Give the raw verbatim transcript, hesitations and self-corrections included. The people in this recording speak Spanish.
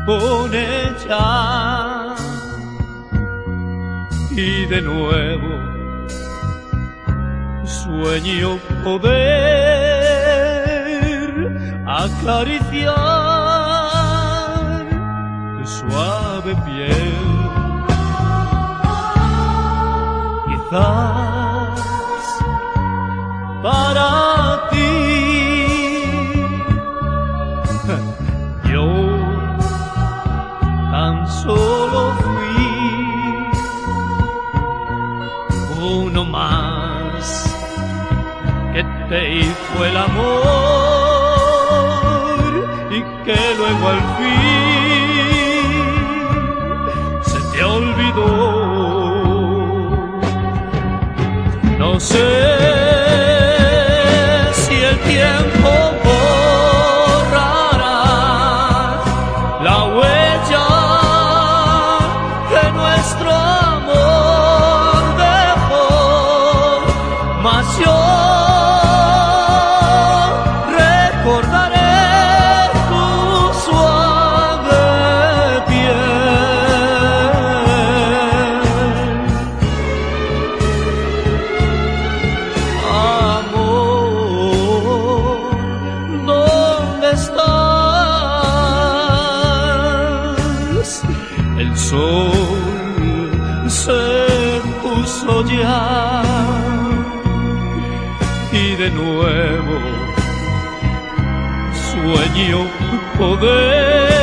con ella y de nuevo sueño poder acariciar tu suave piel. Quizás para ti yo tan solo fui uno más que te hizo el amor y que luego al fin se te olvidó. No sé si el tiempo borrará la huella que nuestro amor dejó, mas yo recordaré tu suave piel. Amor, ¿dónde estás? El sol se puso ya y de nuevo sueño poder